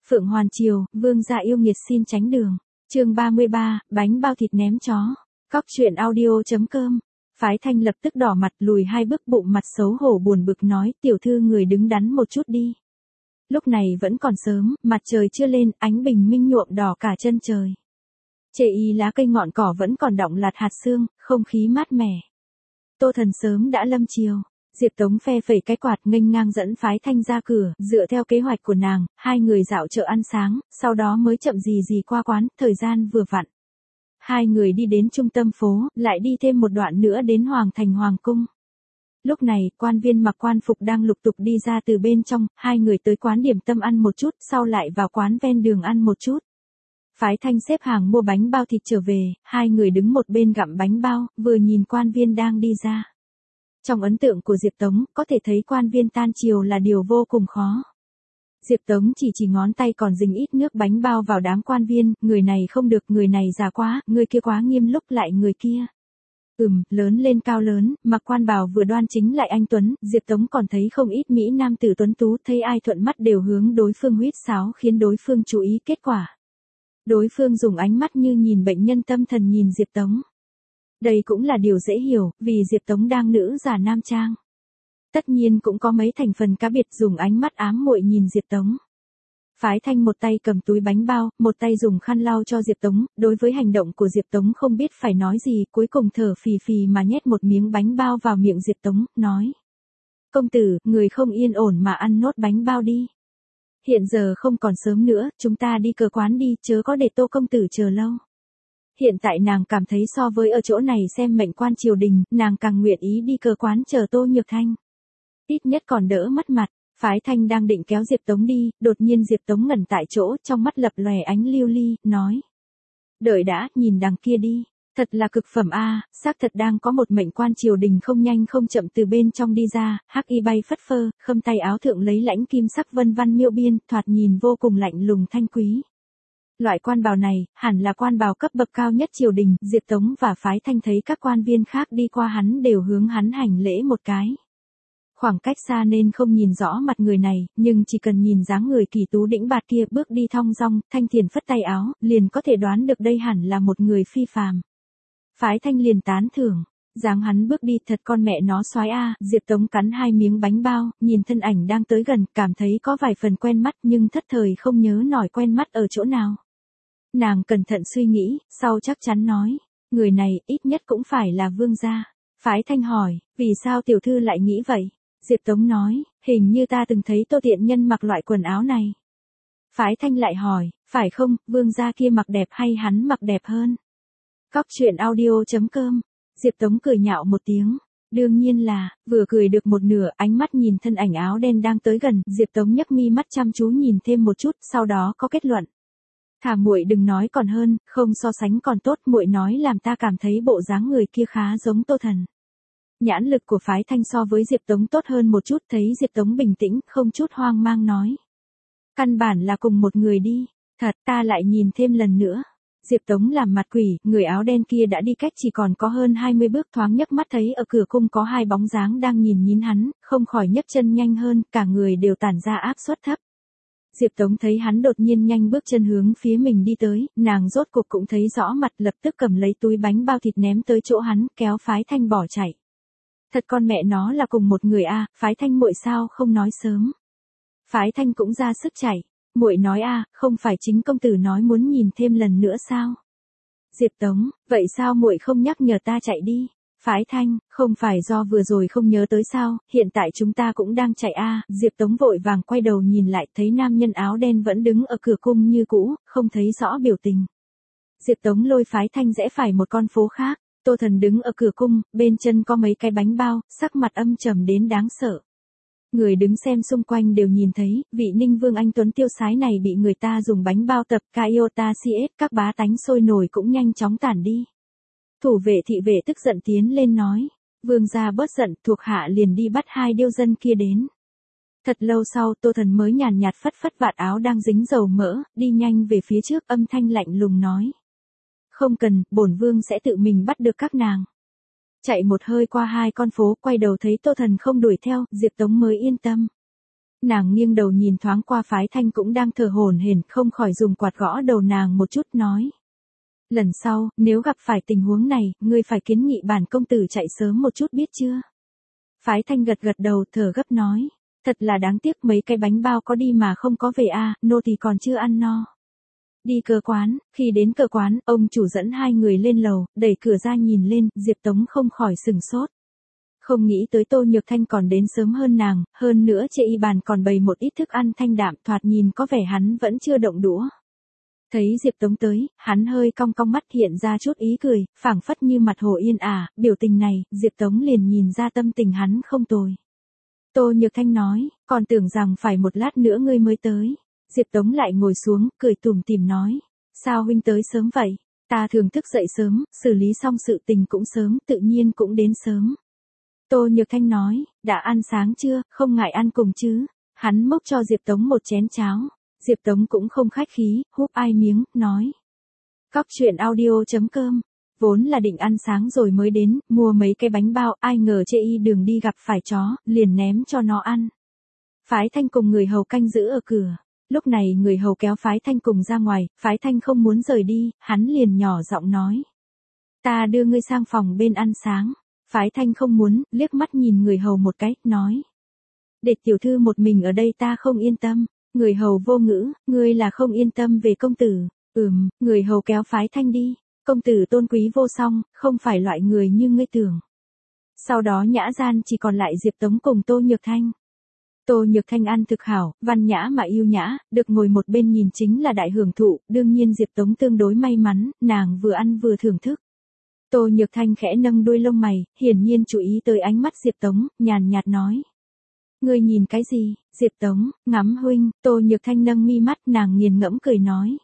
Phượng Hoàn Triều, vương gia yêu nghiệt xin tránh đường. Chương 33, bánh bao thịt ném chó. Cóc truyện audio.com. Phái Thanh lập tức đỏ mặt lùi 2 bước, bụng mặt xấu hổ buồn bực nói, tiểu thư người đứng đắn một chút đi. Lúc này vẫn còn sớm, mặt trời chưa lên, ánh bình minh nhuộm đỏ cả chân trời. Chê y lá cây ngọn cỏ vẫn còn đọng lạt hạt sương, không khí mát mẻ. Tô Thần sớm đã lâm chiều. Diệp Tống phe phẩy cái quạt nghênh ngang dẫn Phái Thanh ra cửa, dựa theo kế hoạch của nàng, 2 người dạo chợ ăn sáng, sau đó mới chậm gì qua quán, thời gian vừa vặn. 2 người đi đến trung tâm phố, lại đi thêm một đoạn nữa đến Hoàng Thành Hoàng Cung. Lúc này, quan viên mặc quan phục đang lục tục đi ra từ bên trong, 2 người tới quán điểm tâm ăn một chút, sau lại vào quán ven đường ăn một chút. Phái Thanh xếp hàng mua bánh bao thịt trở về, 2 người đứng một bên gặm bánh bao, vừa nhìn quan viên đang đi ra. Trong ấn tượng của Diệp Tống, có thể thấy quan viên tan chiều là điều vô cùng khó. Diệp Tống chỉ ngón tay còn dính ít nước bánh bao vào đám quan viên, người này không được, người này già quá, người kia quá nghiêm, lúc lại người kia. Lớn lên cao lớn, mặc quan bào vừa đoan chính lại anh tuấn, Diệp Tống còn thấy không ít mỹ nam tử tuấn tú, thấy ai thuận mắt đều hướng đối phương huýt sáo khiến đối phương chú ý, kết quả. Đối phương dùng ánh mắt như nhìn bệnh nhân tâm thần nhìn Diệp Tống. Đây cũng là điều dễ hiểu, vì Diệp Tống đang nữ giả nam trang. Tất nhiên cũng có mấy thành phần cá biệt dùng ánh mắt ám muội nhìn Diệp Tống. Phái Thanh một tay cầm túi bánh bao, một tay dùng khăn lau cho Diệp Tống, đối với hành động của Diệp Tống không biết phải nói gì, cuối cùng thở phì phì mà nhét một miếng bánh bao vào miệng Diệp Tống, nói. Công tử, người không yên ổn mà ăn nốt bánh bao đi. Hiện giờ không còn sớm nữa, chúng ta đi cờ quán đi, chớ có để Tô công tử chờ lâu. Hiện tại nàng cảm thấy so với ở chỗ này xem mệnh quan triều đình, nàng càng nguyện ý đi cờ quán chờ Tô Nhược Thanh. Ít nhất còn đỡ mất mặt. Phái Thanh đang định kéo Diệp Tống đi, đột nhiên Diệp Tống ngẩn tại chỗ, trong mắt lập lòe ánh lưu ly, nói. Đợi đã, nhìn đằng kia đi. Thật là cực phẩm a, xác thật đang có một mệnh quan triều đình không nhanh không chậm từ bên trong đi ra, hắc y bay phất phơ, khâm tay áo thượng lấy lãnh kim sắc vân văn miêu biên, thoạt nhìn vô cùng lạnh lùng thanh quý. Loại quan bào này, hẳn là quan bào cấp bậc cao nhất triều đình, Diệp Tống và Phái Thanh thấy các quan viên khác đi qua hắn đều hướng hắn hành lễ một cái. Khoảng cách xa nên không nhìn rõ mặt người này, nhưng chỉ cần nhìn dáng người kỳ tú đĩnh bạt kia bước đi thong dong, thanh thiền phất tay áo, liền có thể đoán được đây hẳn là một người phi phàm. Phái Thanh liền tán thưởng, dáng hắn bước đi thật con mẹ nó soái a. Diệp Tống cắn 2 miếng bánh bao, nhìn thân ảnh đang tới gần, cảm thấy có vài phần quen mắt nhưng thất thời không nhớ nổi quen mắt ở chỗ nào. Nàng cẩn thận suy nghĩ, sau chắc chắn nói, người này ít nhất cũng phải là vương gia. Phái Thanh hỏi, vì sao tiểu thư lại nghĩ vậy? Diệp Tống nói, hình như ta từng thấy Tô tiện nhân mặc loại quần áo này. Phái Thanh lại hỏi, phải không, vương gia kia mặc đẹp hay hắn mặc đẹp hơn? Cóc truyện audio.com. Diệp Tống cười nhạo một tiếng. Đương nhiên là, vừa cười được một nửa, ánh mắt nhìn thân ảnh áo đen đang tới gần, Diệp Tống nhấc mi mắt chăm chú nhìn thêm một chút, sau đó có kết luận. Thà muội đừng nói còn hơn, không so sánh còn tốt, muội nói làm ta cảm thấy bộ dáng người kia khá giống Tô Thần. Nhãn lực của Phái Thanh so với Diệp Tống tốt hơn một chút, thấy Diệp Tống bình tĩnh, không chút hoang mang nói. Căn bản là cùng một người đi, thật ta lại nhìn thêm lần nữa. Diệp Tống làm mặt quỷ, người áo đen kia đã đi cách chỉ còn có hơn 20 bước, thoáng nhấc mắt thấy ở cửa cung có 2 bóng dáng đang nhìn hắn, không khỏi nhấc chân nhanh hơn, cả người đều tản ra áp suất thấp. Diệp Tống thấy hắn đột nhiên nhanh bước chân hướng phía mình đi tới, nàng rốt cuộc cũng thấy rõ mặt, lập tức cầm lấy túi bánh bao thịt ném tới chỗ hắn, kéo Phái Thanh bỏ chạy. Thật con mẹ nó là cùng một người a, Phái Thanh muội sao không nói sớm. Phái Thanh cũng ra sức chạy, muội nói a, không phải chính công tử nói muốn nhìn thêm lần nữa sao? Diệp Tống, vậy sao muội không nhắc nhở ta chạy đi? Phái Thanh, không phải do vừa rồi không nhớ tới sao, hiện tại chúng ta cũng đang chạy a. Diệp Tống vội vàng quay đầu nhìn lại, thấy nam nhân áo đen vẫn đứng ở cửa cung như cũ, không thấy rõ biểu tình. Diệp Tống lôi Phái Thanh rẽ phải một con phố khác, Tô Thần đứng ở cửa cung, bên chân có mấy cái bánh bao, sắc mặt âm trầm đến đáng sợ. Người đứng xem xung quanh đều nhìn thấy, vị Ninh Vương anh tuấn tiêu sái này bị người ta dùng bánh bao tập Kaiota CS, các bá tánh sôi nổi cũng nhanh chóng tản đi. Thủ vệ thị vệ tức giận tiến lên nói, vương gia bớt giận, thuộc hạ liền đi bắt 2 điêu dân kia đến. Thật lâu sau, Tô Thần mới nhàn nhạt phất phất vạt áo đang dính dầu mỡ, đi nhanh về phía trước, âm thanh lạnh lùng nói. Không cần, bổn vương sẽ tự mình bắt được các nàng. Chạy một hơi qua 2 con phố, quay đầu thấy Tô Thần không đuổi theo, Diệp Tống mới yên tâm. Nàng nghiêng đầu nhìn thoáng qua Phái Thanh cũng đang thở hổn hển, không khỏi dùng quạt gõ đầu nàng một chút nói. Lần sau, nếu gặp phải tình huống này, ngươi phải kiến nghị bản công tử chạy sớm một chút biết chưa? Phái Thanh gật gật đầu thở gấp nói. Thật là đáng tiếc mấy cái bánh bao có đi mà không có về a, nô tỳ còn chưa ăn no. Đi cơ quán, khi đến cơ quán, ông chủ dẫn hai người lên lầu, đẩy cửa ra nhìn lên, Diệp Tống không khỏi sừng sốt. Không nghĩ tới Tô Nhược Thanh còn đến sớm hơn nàng, hơn nữa trên y bàn còn bày một ít thức ăn thanh đạm, thoạt nhìn có vẻ hắn vẫn chưa động đũa. Thấy Diệp Tống tới, hắn hơi cong cong mắt hiện ra chút ý cười, phảng phất như mặt hồ yên ả, biểu tình này, Diệp Tống liền nhìn ra tâm tình hắn không tồi. Tô Nhược Thanh nói, còn tưởng rằng phải một lát nữa ngươi mới tới. Diệp Tống lại ngồi xuống, cười tủm tỉm nói, sao huynh tới sớm vậy? Ta thường thức dậy sớm, xử lý xong sự tình cũng sớm, tự nhiên cũng đến sớm. Tô Nhược Thanh nói, đã ăn sáng chưa, không ngại ăn cùng chứ? Hắn mốc cho Diệp Tống một chén cháo. Diệp Tống cũng không khách khí, húp ai miếng, nói. Cóc truyện audio.com, vốn là định ăn sáng rồi mới đến, mua mấy cái bánh bao, ai ngờ chê y đường đi gặp phải chó, liền ném cho nó ăn. Phái Thanh cùng người hầu canh giữ ở cửa. Lúc này người hầu kéo Phái Thanh cùng ra ngoài, Phái Thanh không muốn rời đi, hắn liền nhỏ giọng nói. Ta đưa ngươi sang phòng bên ăn sáng. Phái Thanh không muốn, liếc mắt nhìn người hầu một cái, nói. Để tiểu thư một mình ở đây ta không yên tâm. Người hầu vô ngữ, ngươi là không yên tâm về công tử. Người hầu kéo Phái Thanh đi. Công tử tôn quý vô song, không phải loại người như ngươi tưởng. Sau đó nhã gian chỉ còn lại Diệp Tống cùng Tô Nhược Thanh. Tô Nhược Thanh ăn thực hảo, văn nhã mà yêu nhã, được ngồi một bên nhìn chính là đại hưởng thụ, đương nhiên Diệp Tống tương đối may mắn, nàng vừa ăn vừa thưởng thức. Tô Nhược Thanh khẽ nâng đuôi lông mày, hiển nhiên chú ý tới ánh mắt Diệp Tống, nhàn nhạt nói. Ngươi nhìn cái gì? Diệp Tống, ngắm huynh. Tô Nhược Thanh nâng mi mắt, nàng nghiền ngẫm cười nói.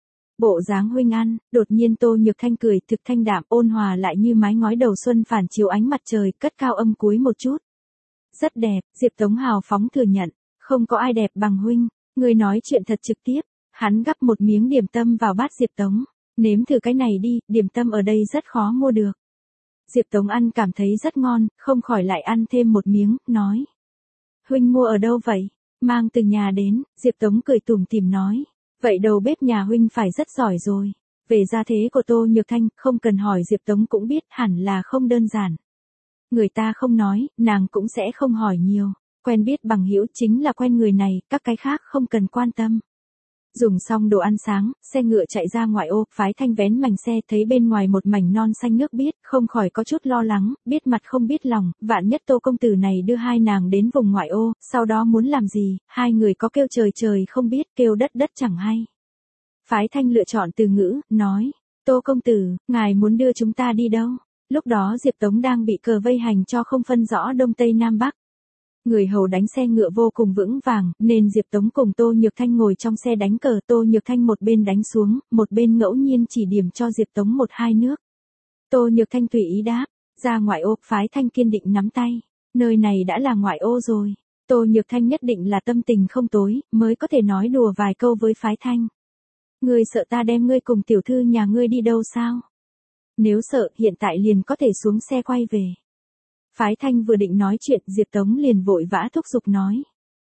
Bộ dáng huynh ăn. Đột nhiên Tô Nhược Thanh cười thực thanh đạm, ôn hòa lại như mái ngói đầu xuân phản chiếu ánh mặt trời, cất cao âm cuối một chút. Rất đẹp. Diệp Tống hào phóng thừa nhận. Không có ai đẹp bằng huynh. Ngươi nói chuyện thật trực tiếp. Hắn gắp một miếng điểm tâm vào bát Diệp Tống. Nếm thử cái này đi, điểm tâm ở đây rất khó mua được. Diệp Tống ăn cảm thấy rất ngon, không khỏi lại ăn thêm một miếng, nói. Huynh mua ở đâu vậy? Mang từ nhà đến. Diệp Tống cười tủm tỉm nói. Vậy đầu bếp nhà huynh phải rất giỏi rồi. Về gia thế của Tô Nhược Thanh, không cần hỏi Diệp Tống cũng biết hẳn là không đơn giản. Người ta không nói, nàng cũng sẽ không hỏi nhiều. Quen biết bằng hữu chính là quen người này, các cái khác không cần quan tâm. Dùng xong đồ ăn sáng, xe ngựa chạy ra ngoại ô, Phái Thanh vén mảnh xe thấy bên ngoài một mảnh non xanh nước biếc, không khỏi có chút lo lắng, biết mặt không biết lòng, vạn nhất Tô công tử này đưa hai nàng đến vùng ngoại ô, sau đó muốn làm gì, hai người có kêu trời trời không biết, kêu đất đất chẳng hay. Phái Thanh lựa chọn từ ngữ, nói, Tô công tử, ngài muốn đưa chúng ta đi đâu? Lúc đó Diệp Tống đang bị cờ vây hành cho không phân rõ đông tây nam bắc. Người hầu đánh xe ngựa vô cùng vững vàng, nên Diệp Tống cùng Tô Nhược Thanh ngồi trong xe đánh cờ. Tô Nhược Thanh một bên đánh xuống, một bên ngẫu nhiên chỉ điểm cho Diệp Tống một hai nước. Tô Nhược Thanh tùy ý đáp, ra ngoại ô. Phái Thanh kiên định nắm tay, nơi này đã là ngoại ô rồi. Tô Nhược Thanh nhất định là tâm tình không tối, mới có thể nói đùa vài câu với Phái Thanh. Ngươi sợ ta đem ngươi cùng tiểu thư nhà ngươi đi đâu sao? Nếu sợ, hiện tại liền có thể xuống xe quay về. Phái Thanh vừa định nói chuyện, Diệp Tống liền vội vã thúc giục nói.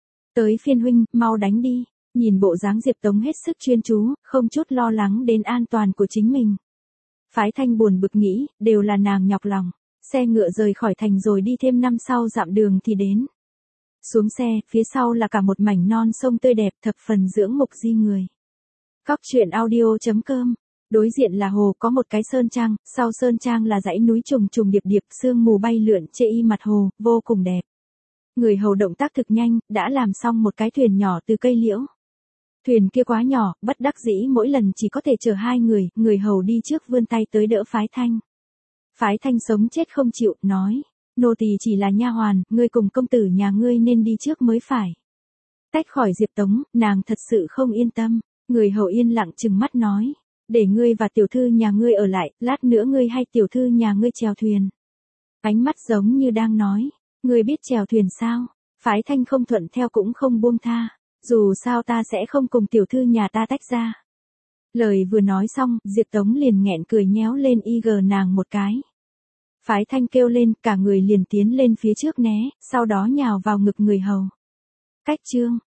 Tới phiên huynh, mau đánh đi. Nhìn bộ dáng Diệp Tống hết sức chuyên chú, không chút lo lắng đến an toàn của chính mình. Phái Thanh buồn bực nghĩ, đều là nàng nhọc lòng. Xe ngựa rời khỏi thành rồi đi thêm 5 dặm đường thì đến. Xuống xe, phía sau là cả một mảnh non sông tươi đẹp, thập phần dưỡng mục di người. Cóc truyện audio.com. Đối diện là hồ, có một cái sơn trang, sau sơn trang là dãy núi trùng trùng điệp điệp, sương mù bay lượn trên y mặt hồ, vô cùng đẹp. Người hầu động tác thực nhanh, đã làm xong một cái thuyền nhỏ từ cây liễu. Thuyền kia quá nhỏ, bất đắc dĩ mỗi lần chỉ có thể chở hai người hầu đi trước vươn tay tới đỡ Phái Thanh. Phái Thanh sống chết không chịu, nói, nô tỳ chỉ là nha hoàn, ngươi cùng công tử nhà ngươi nên đi trước mới phải. Tách khỏi Diệp Tống, nàng thật sự không yên tâm, người hầu yên lặng trừng mắt nói. Để ngươi và tiểu thư nhà ngươi ở lại, lát nữa ngươi hay tiểu thư nhà ngươi chèo thuyền. Ánh mắt giống như đang nói, ngươi biết chèo thuyền sao? Phái Thanh không thuận theo cũng không buông tha, dù sao ta sẽ không cùng tiểu thư nhà ta tách ra. Lời vừa nói xong, Diệp Tống liền nghẹn cười nhéo lên y gờ nàng một cái. Phái Thanh kêu lên, cả người liền tiến lên phía trước né, sau đó nhào vào ngực người hầu. Cách chương